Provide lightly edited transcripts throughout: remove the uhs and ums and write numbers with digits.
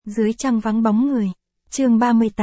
Dưới trăng vắng bóng người. Chương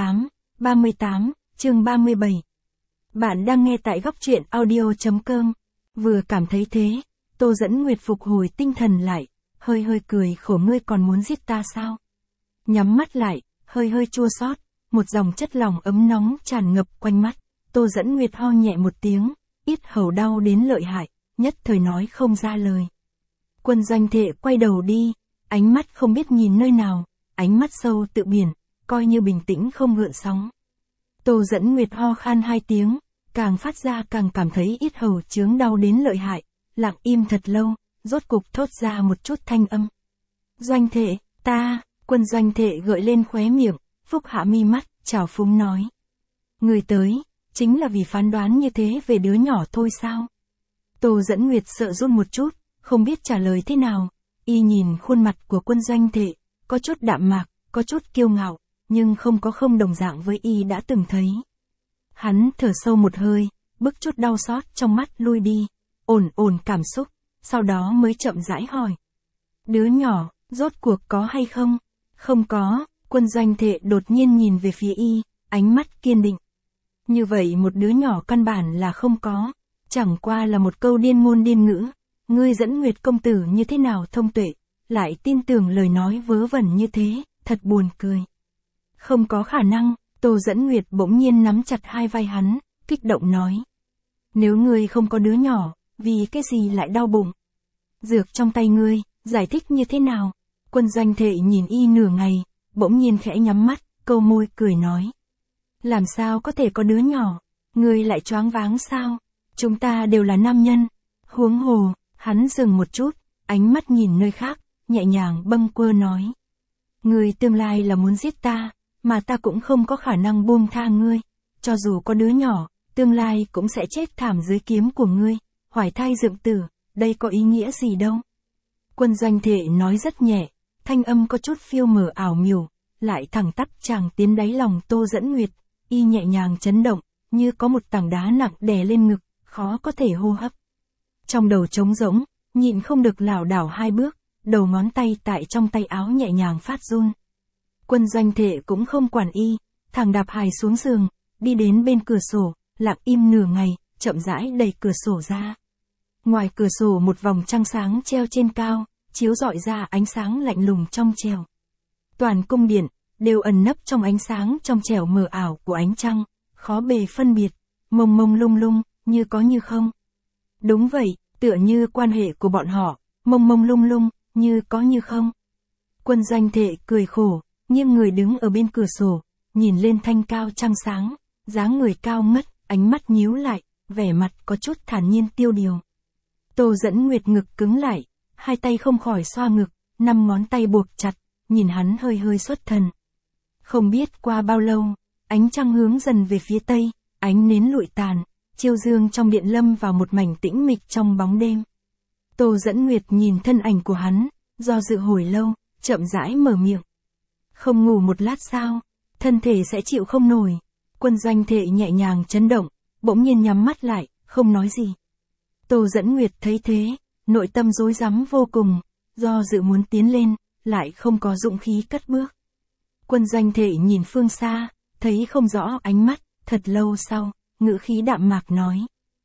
38, chương 37. Bạn đang nghe tại góc truyện audio.com. Vừa cảm thấy thế, Tô Dẫn Nguyệt phục hồi tinh thần lại, hơi cười khổ, ngươi còn muốn giết ta sao? Nhắm mắt lại, hơi chua xót, một dòng chất lỏng ấm nóng tràn ngập quanh mắt. Tô Dẫn Nguyệt ho nhẹ một tiếng, yết hầu đau đến lợi hại, nhất thời nói không ra lời. Quân Doanh Thệ quay đầu đi, ánh mắt không biết nhìn nơi nào, ánh mắt sâu tự biển, coi như bình tĩnh không gợn sóng. Tô Dẫn Nguyệt ho khan hai tiếng, càng phát ra càng cảm thấy yết hầu chướng đau đến lợi hại, lặng im thật lâu, rốt cục thốt ra một chút thanh âm. Doanh Thệ, ta. Quân Doanh Thệ gợi lên khóe miệng, phúc hạ mi mắt, trào phúng nói. Người tới, chính là vì phán đoán như thế về đứa nhỏ thôi sao? Tô Dẫn Nguyệt sợ run một chút, không biết trả lời thế nào, y nhìn khuôn mặt của Quân Doanh Thệ, có chút đạm mạc, có chút kiêu ngạo, nhưng không đồng dạng với y đã từng thấy. Hắn thở sâu một hơi, bức chút đau xót trong mắt lui đi, ổn cảm xúc, sau đó mới chậm rãi hỏi. Đứa nhỏ, rốt cuộc có hay không? Không có. Quân Doanh Thệ đột nhiên nhìn về phía y, ánh mắt kiên định. Như vậy một đứa nhỏ căn bản là không có, chẳng qua là một câu điên ngôn điên ngữ. Ngươi Dẫn Nguyệt công tử như thế nào thông tuệ, lại tin tưởng lời nói vớ vẩn như thế, thật buồn cười. Không có khả năng. Tô Dẫn Nguyệt bỗng nhiên nắm chặt hai vai hắn, kích động nói. Nếu ngươi không có đứa nhỏ, vì cái gì lại đau bụng? Dược trong tay ngươi, giải thích như thế nào? Quân Doanh Thệ nhìn y nửa ngày, bỗng nhiên khẽ nhắm mắt, câu môi cười nói. Làm sao có thể có đứa nhỏ? Ngươi lại choáng váng sao? Chúng ta đều là nam nhân. Huống hồ. Hắn dừng một chút, ánh mắt nhìn nơi khác, nhẹ nhàng bâng quơ nói. Ngươi tương lai là muốn giết ta, mà ta cũng không có khả năng buông tha ngươi. Cho dù có đứa nhỏ, tương lai cũng sẽ chết thảm dưới kiếm của ngươi, hoài thai dựng tử, đây có ý nghĩa gì đâu. Quân Doanh Thệ nói rất nhẹ, thanh âm có chút phiêu mờ ảo miểu, lại thẳng tắp tràng tiến đáy lòng Tô Dẫn Nguyệt, y nhẹ nhàng chấn động, như có một tảng đá nặng đè lên ngực, khó có thể hô hấp. Trong đầu trống rỗng, nhịn không được lảo đảo hai bước, đầu ngón tay tại trong tay áo nhẹ nhàng phát run. Quân Doanh Thệ cũng không quản y, thẳng đạp hài xuống giường, đi đến bên cửa sổ, lặng im nửa ngày, chậm rãi đẩy cửa sổ ra. Ngoài cửa sổ một vòng trăng sáng treo trên cao, chiếu rọi ra ánh sáng lạnh lùng trong trẻo. Toàn cung điện đều ẩn nấp trong ánh sáng trong trẻo mờ ảo của ánh trăng, khó bề phân biệt, mông lung lung, như có như không. Đúng vậy, tựa như quan hệ của bọn họ, mông lung lung, như có như không. Quân Doanh Thệ cười khổ, nghiêng người đứng ở bên cửa sổ, nhìn lên thanh cao trăng sáng, dáng người cao ngất, ánh mắt nhíu lại, vẻ mặt có chút thản nhiên tiêu điều. Tô Dẫn Nguyệt ngực cứng lại, hai tay không khỏi xoa ngực, 5 ngón tay buộc chặt, nhìn hắn hơi xuất thần. Không biết qua bao lâu, ánh trăng hướng dần về phía tây, ánh nến lụi tàn, chiêu dương trong điện lâm vào một mảnh tĩnh mịch trong bóng đêm. Tô Dẫn Nguyệt nhìn thân ảnh của hắn, do dự hồi lâu, chậm rãi mở miệng. Không ngủ một lát sao, thân thể sẽ chịu không nổi. Quân Doanh Thệ nhẹ nhàng chấn động, bỗng nhiên nhắm mắt lại, không nói gì. Tô Dẫn Nguyệt thấy thế, nội tâm rối rắm vô cùng, do dự muốn tiến lên, lại không có dũng khí cất bước. Quân Doanh Thệ nhìn phương xa, thấy không rõ ánh mắt, thật lâu sau, ngữ khí đạm mạc nói.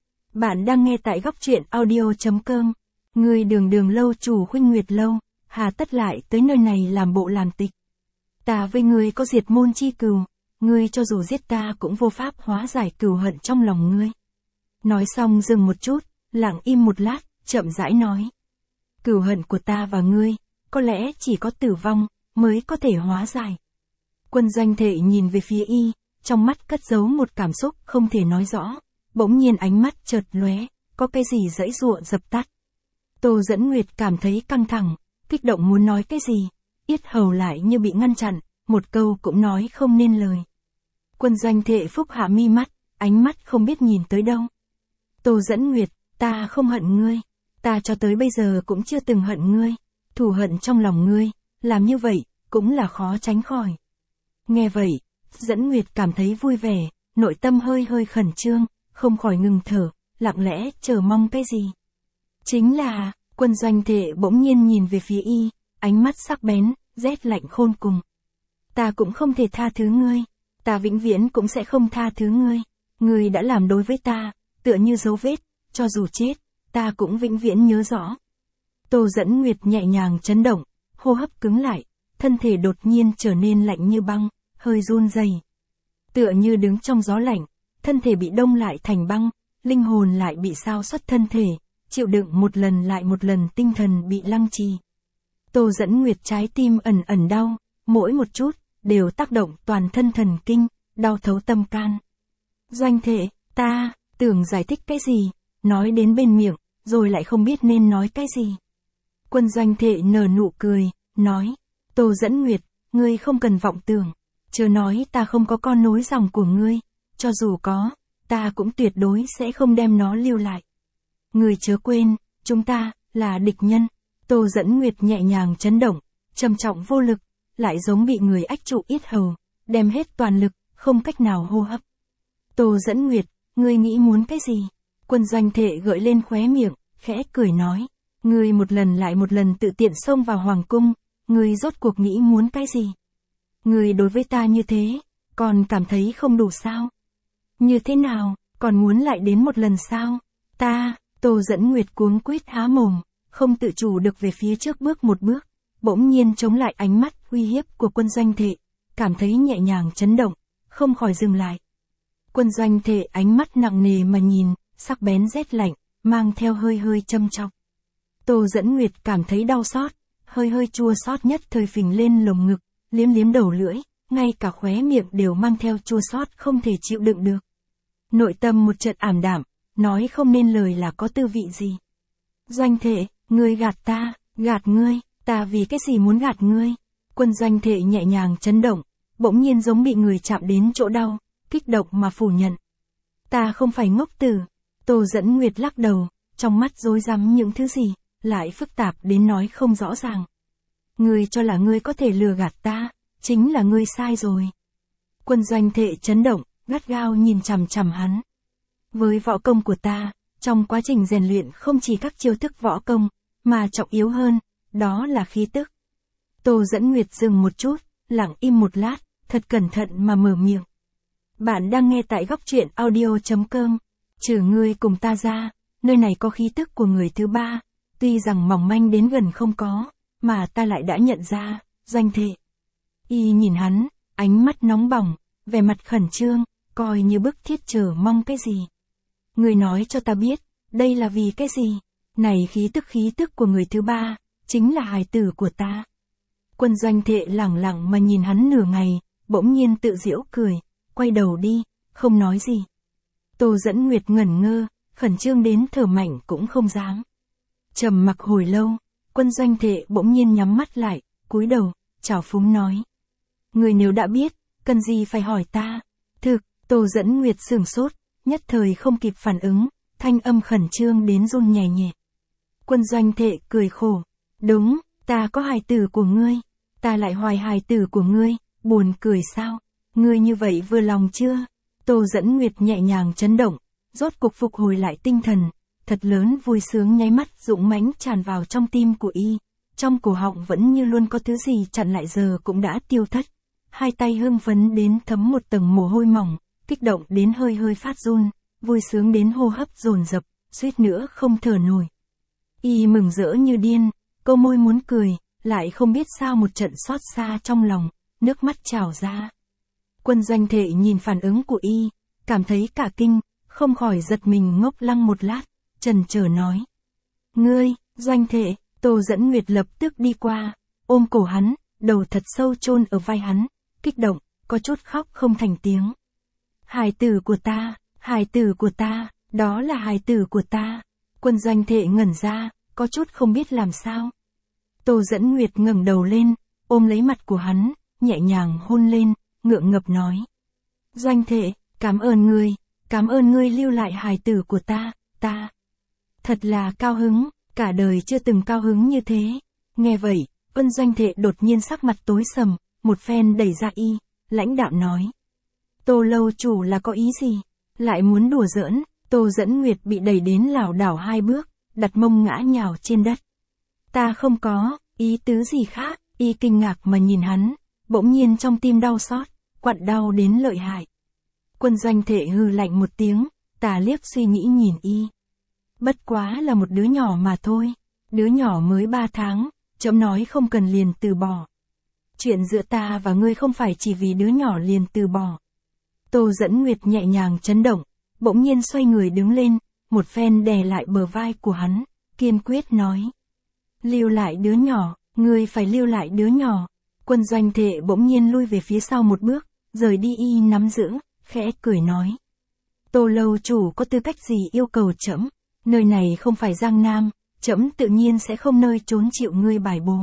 Bạn đang nghe tại góc truyện audio.com. Người đường lâu chủ Khuynh Nguyệt lâu, hà tất lại tới nơi này làm bộ làm tịch. Ta với ngươi có diệt môn chi cừu, ngươi cho dù giết ta cũng vô pháp hóa giải cừu hận trong lòng ngươi. Nói xong dừng một chút, lặng im một lát, chậm rãi nói. Cừu hận của ta và ngươi, có lẽ chỉ có tử vong, mới có thể hóa giải. Quân Doanh Thệ nhìn về phía y, trong mắt cất giấu một cảm xúc không thể nói rõ, bỗng nhiên ánh mắt chợt lóe, có cái gì giãy giụa dập tắt. Tô Dẫn Nguyệt cảm thấy căng thẳng, kích động muốn nói cái gì, yết hầu lại như bị ngăn chặn, một câu cũng nói không nên lời. Quân Doanh Thệ phúc hạ mi mắt, ánh mắt không biết nhìn tới đâu. Tô Dẫn Nguyệt, ta không hận ngươi, ta cho tới bây giờ cũng chưa từng hận ngươi, thù hận trong lòng ngươi, làm như vậy, cũng là khó tránh khỏi. Nghe vậy, Dẫn Nguyệt cảm thấy vui vẻ, nội tâm hơi khẩn trương, không khỏi ngừng thở, lặng lẽ chờ mong cái gì. Chính là, Quân Doanh Thệ bỗng nhiên nhìn về phía y, ánh mắt sắc bén, rét lạnh khôn cùng. ta cũng không thể tha thứ ngươi. Ta vĩnh viễn cũng sẽ không tha thứ ngươi. Ngươi đã làm đối với ta, tựa như dấu vết, cho dù chết, ta cũng vĩnh viễn nhớ rõ. Tô Dẫn Nguyệt nhẹ nhàng chấn động, hô hấp cứng lại, thân thể đột nhiên trở nên lạnh như băng, hơi run rẩy. Tựa như đứng trong gió lạnh, thân thể bị đông lại thành băng, linh hồn lại bị sao xuất thân thể, chịu đựng một lần lại một lần tinh thần bị lăng trì. Tô Dẫn Nguyệt trái tim ẩn ẩn đau, mỗi một chút, đều tác động toàn thân thần kinh, đau thấu tâm can. Doanh Thệ, ta, tưởng giải thích cái gì, nói đến bên miệng, rồi lại không biết nên nói cái gì. Quân Doanh Thệ nở nụ cười, nói, Tô Dẫn Nguyệt, ngươi không cần vọng tưởng, chớ nói ta không có con nối dòng của ngươi, cho dù có, ta cũng tuyệt đối sẽ không đem nó lưu lại. Ngươi chớ quên, chúng ta, là địch nhân. Tô Dẫn Nguyệt nhẹ nhàng chấn động, trầm trọng vô lực, lại giống bị người ách trụ yết hầu, đem hết toàn lực, không cách nào hô hấp. Tô Dẫn Nguyệt, ngươi nghĩ muốn cái gì? Quân Doanh Thệ gợi lên khóe miệng, khẽ cười nói, ngươi một lần lại một lần tự tiện xông vào hoàng cung, ngươi rốt cuộc nghĩ muốn cái gì? Ngươi đối với ta như thế, còn cảm thấy không đủ sao? Như thế nào, còn muốn lại đến một lần sao? Ta, Tô Dẫn Nguyệt cuống quýt há mồm, không tự chủ được về phía trước bước một bước, bỗng nhiên chống lại ánh mắt uy hiếp của Quân Doanh Thệ, cảm thấy nhẹ nhàng chấn động, không khỏi dừng lại. Quân Doanh Thệ ánh mắt nặng nề mà nhìn, sắc bén rét lạnh, mang theo hơi hơi châm chọc. Tô Dẫn Nguyệt cảm thấy đau xót, hơi hơi chua xót nhất thời phình lên lồng ngực, liếm liếm đầu lưỡi, ngay cả khóe miệng đều mang theo chua xót không thể chịu đựng được. Nội tâm một trận ảm đạm, nói không nên lời là có tư vị gì. Doanh Thệ, ngươi gạt ta, gạt ngươi, ta vì cái gì muốn gạt ngươi? Quân Doanh Thệ nhẹ nhàng chấn động, bỗng nhiên giống bị người chạm đến chỗ đau, kích động mà phủ nhận. Ta không phải ngốc tử. Tô Dẫn Nguyệt lắc đầu, trong mắt rối rắm những thứ gì, lại phức tạp đến nói không rõ ràng. Ngươi cho là ngươi có thể lừa gạt ta, chính là ngươi sai rồi. Quân Doanh Thệ chấn động, gắt gao nhìn chằm chằm hắn. Với võ công của ta, trong quá trình rèn luyện không chỉ các chiêu thức võ công, mà trọng yếu hơn, đó là khí tức. Tô Dẫn Nguyệt dừng một chút, lặng im một lát, thật cẩn thận mà mở miệng. Bạn đang nghe tại góc truyện audio.com. Trừ ngươi cùng ta ra, nơi này có khí tức của người thứ ba, tuy rằng mỏng manh đến gần không có, mà ta lại đã nhận ra, Doanh Thệ. Y nhìn hắn, ánh mắt nóng bỏng, vẻ mặt khẩn trương, coi như bức thiết chờ mong cái gì. Ngươi nói cho ta biết, đây là vì cái gì? Này khí tức của người thứ ba, chính là hài tử của ta. Quân Doanh Thệ lẳng lặng mà nhìn hắn nửa ngày, bỗng nhiên tự giễu cười, quay đầu đi, không nói gì. Tô Dẫn Nguyệt ngẩn ngơ, khẩn trương đến thở mạnh cũng không dám. Trầm mặc hồi lâu, Quân Doanh Thệ bỗng nhiên nhắm mắt lại, cúi đầu, trào phúng nói. Người nếu đã biết, cần gì phải hỏi ta? Thực, Tô Dẫn Nguyệt sửng sốt, nhất thời không kịp phản ứng, thanh âm khẩn trương đến run nhẹ nhẹ. Quân Doanh Thệ cười khổ. Đúng, ta có hài tử của ngươi, ta lại hoài hài tử của ngươi, buồn cười sao? Ngươi như vậy vừa lòng chưa? Tô Dẫn Nguyệt nhẹ nhàng chấn động, rốt cuộc phục hồi lại tinh thần, thật lớn vui sướng nháy mắt dũng mãnh tràn vào trong tim của y, trong cổ họng vẫn như luôn có thứ gì chặn lại giờ cũng đã tiêu thất. Hai tay hưng phấn đến thấm một tầng mồ hôi mỏng, kích động đến hơi hơi phát run, vui sướng đến hô hấp dồn dập, suýt nữa không thở nổi. Y mừng rỡ như điên, câu môi muốn cười, lại không biết sao một trận xót xa trong lòng, nước mắt trào ra. Quân Doanh Thệ nhìn phản ứng của y, cảm thấy cả kinh, không khỏi giật mình ngốc lăng một lát, chần chờ nói. Ngươi, Doanh Thệ, Tô Dẫn Nguyệt lập tức đi qua, ôm cổ hắn, đầu thật sâu chôn ở vai hắn, kích động, có chút khóc không thành tiếng. Hài tử của ta, đó là hài tử của ta. Quân Doanh Thệ ngẩn ra, có chút không biết làm sao. Tô Dẫn Nguyệt ngẩng đầu lên, ôm lấy mặt của hắn, nhẹ nhàng hôn lên, ngượng ngập nói. Doanh Thệ, cảm ơn ngươi lưu lại hài tử của ta. Thật là cao hứng, cả đời chưa từng cao hứng như thế. Nghe vậy, Quân Doanh Thệ đột nhiên sắc mặt tối sầm, một phen đẩy ra y, lãnh đạm nói. Tô lâu chủ là có ý gì? Lại muốn đùa giỡn? Tô Dẫn Nguyệt bị đẩy đến lảo đảo hai bước, đặt mông ngã nhào trên đất. Ta không có ý tứ gì khác, y kinh ngạc mà nhìn hắn, bỗng nhiên trong tim đau xót, quặn đau đến lợi hại. Quân Doanh Thệ hừ lạnh một tiếng, tà liếc suy nghĩ nhìn y. Bất quá là một đứa nhỏ mà thôi, đứa nhỏ mới 3 tháng, trẫm nói không cần liền từ bỏ. Chuyện giữa ta và ngươi không phải chỉ vì đứa nhỏ liền từ bỏ. Tô Dẫn Nguyệt nhẹ nhàng chấn động, bỗng nhiên xoay người đứng lên, một phen đè lại bờ vai của hắn, kiên quyết nói. Lưu lại đứa nhỏ, ngươi phải lưu lại đứa nhỏ. Quân Doanh Thệ bỗng nhiên lui về phía sau một bước, rời đi y nắm giữ, khẽ cười nói. Tô lâu chủ có tư cách gì yêu cầu trẫm? Nơi này không phải Giang Nam, trẫm tự nhiên sẽ không nơi trốn chịu ngươi bài bố.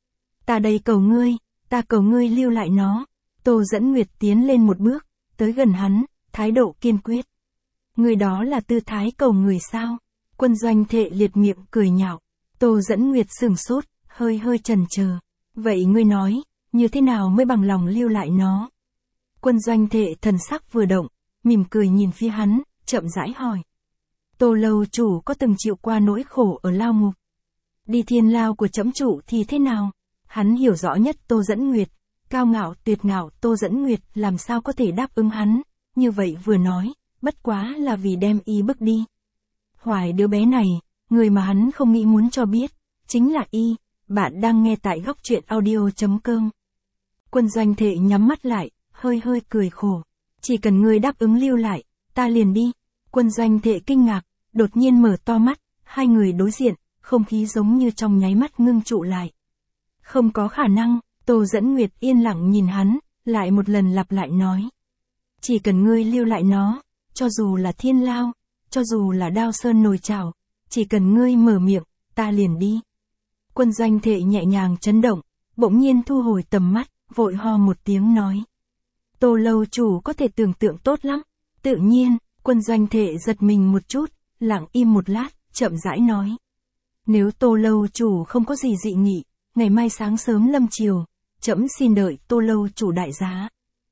Ta đây cầu ngươi, ta cầu ngươi lưu lại nó. Tô Dẫn Nguyệt tiến lên một bước, tới gần hắn, thái độ kiên quyết. Người đó là tư thái cầu người sao? Quân Doanh Thệ liệt miệng cười nhạo. Tô Dẫn Nguyệt sửng sốt, hơi chần chờ. Vậy ngươi nói, như thế nào mới bằng lòng lưu lại nó? Quân Doanh Thệ thần sắc vừa động, mỉm cười nhìn phía hắn, chậm rãi hỏi. Tô lâu chủ có từng chịu qua nỗi khổ ở lao ngục? Đi thiên lao của trẫm chủ thì thế nào? Hắn hiểu rõ nhất Tô Dẫn Nguyệt, cao ngạo tuyệt ngạo Tô Dẫn Nguyệt làm sao có thể đáp ứng hắn, như vậy vừa nói, bất quá là vì đem y bức đi. Hoài đứa bé này, người mà hắn không nghĩ muốn cho biết, chính là y. Bạn đang nghe tại góc truyện audio.com. Quân Doanh Thệ nhắm mắt lại, hơi cười khổ. Chỉ cần ngươi đáp ứng lưu lại, ta liền đi. Quân Doanh Thệ kinh ngạc, đột nhiên mở to mắt, hai người đối diện, không khí giống như trong nháy mắt ngưng trụ lại. Không có khả năng, Tô Dẫn Nguyệt yên lặng nhìn hắn, lại một lần lặp lại nói. Chỉ cần ngươi lưu lại nó, cho dù là thiên lao, cho dù là đao sơn nồi chảo, chỉ cần ngươi mở miệng, ta liền đi. Quân Doanh Thệ nhẹ nhàng chấn động, bỗng nhiên thu hồi tầm mắt, vội ho một tiếng nói. Tô lâu chủ có thể tưởng tượng tốt lắm. Tự nhiên, Quân Doanh Thệ giật mình một chút, lặng im một lát, chậm rãi nói. Nếu Tô lâu chủ không có gì dị nghị, ngày mai sáng sớm lâm chiều, trẫm xin đợi Tô lâu chủ đại giá.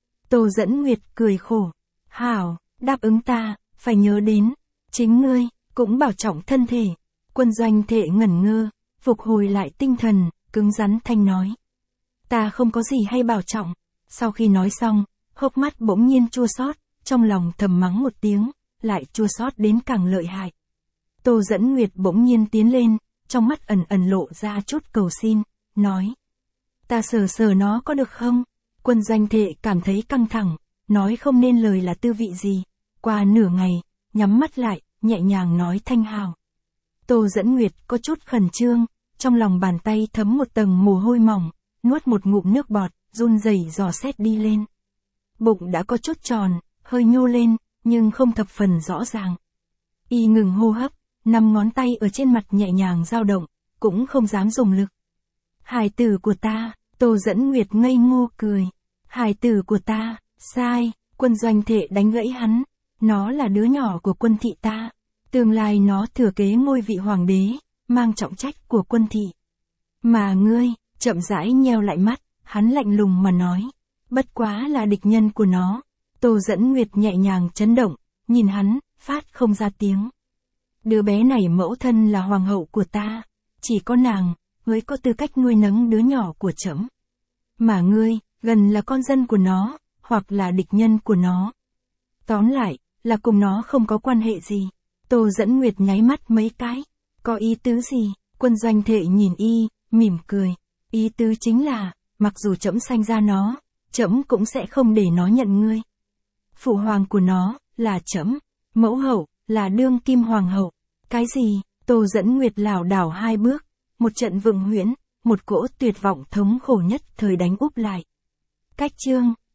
Tô Dẫn Nguyệt cười khổ. Hảo, đáp ứng ta, phải nhớ đến. Chính ngươi, cũng bảo trọng thân thể. Quân Doanh Thệ ngẩn ngơ, phục hồi lại tinh thần, cứng rắn thanh nói. Ta không có gì hay bảo trọng. Sau khi nói xong, hốc mắt bỗng nhiên chua xót, trong lòng thầm mắng một tiếng, lại chua xót đến càng lợi hại. Tô Dẫn Nguyệt bỗng nhiên tiến lên, trong mắt ẩn lộ ra chút cầu xin, nói. Ta sờ nó có được không? Quân Doanh Thệ cảm thấy căng thẳng, nói không nên lời là tư vị gì. Qua nửa ngày, nhắm mắt lại, nhẹ nhàng nói thanh hào. Tô Dẫn Nguyệt có chút khẩn trương, trong lòng bàn tay thấm một tầng mồ hôi mỏng, nuốt một ngụm nước bọt, run rẩy dò xét đi lên. Bụng đã có chút tròn, hơi nhô lên, nhưng không thập phần rõ ràng. Y ngừng hô hấp, 5 ngón tay ở trên mặt nhẹ nhàng dao động, cũng không dám dùng lực. Hài tử của ta, Tô Dẫn Nguyệt ngây ngô cười. Hài tử của ta, sai, Quân Doanh Thệ đánh gãy hắn. Nó là đứa nhỏ của quân thị ta. Tương lai nó thừa kế ngôi vị hoàng đế, mang trọng trách của quân thị. Mà ngươi, chậm rãi nheo lại mắt, hắn lạnh lùng mà nói. Bất quá là địch nhân của nó. Tô Dẫn Nguyệt nhẹ nhàng chấn động, nhìn hắn, phát không ra tiếng. Đứa bé này mẫu thân là hoàng hậu của ta. Chỉ có nàng, mới có tư cách nuôi nấng đứa nhỏ của trẫm. Mà ngươi, gần là con dân của nó, hoặc là địch nhân của nó. Tóm lại, là cùng nó không có quan hệ gì. Tô Dẫn Nguyệt nháy mắt mấy cái. Có ý tứ gì? Quân Doanh Thệ nhìn y, mỉm cười. Ý tứ chính là, mặc dù trẫm sanh ra nó, trẫm cũng sẽ không để nó nhận ngươi. Phụ hoàng của nó, là trẫm. Mẫu hậu, là đương kim hoàng hậu. Cái gì? Tô Dẫn Nguyệt lảo đảo 2 bước. Một trận vượng huyễn, một cỗ tuyệt vọng thống khổ nhất thời đánh úp lại. Cách chương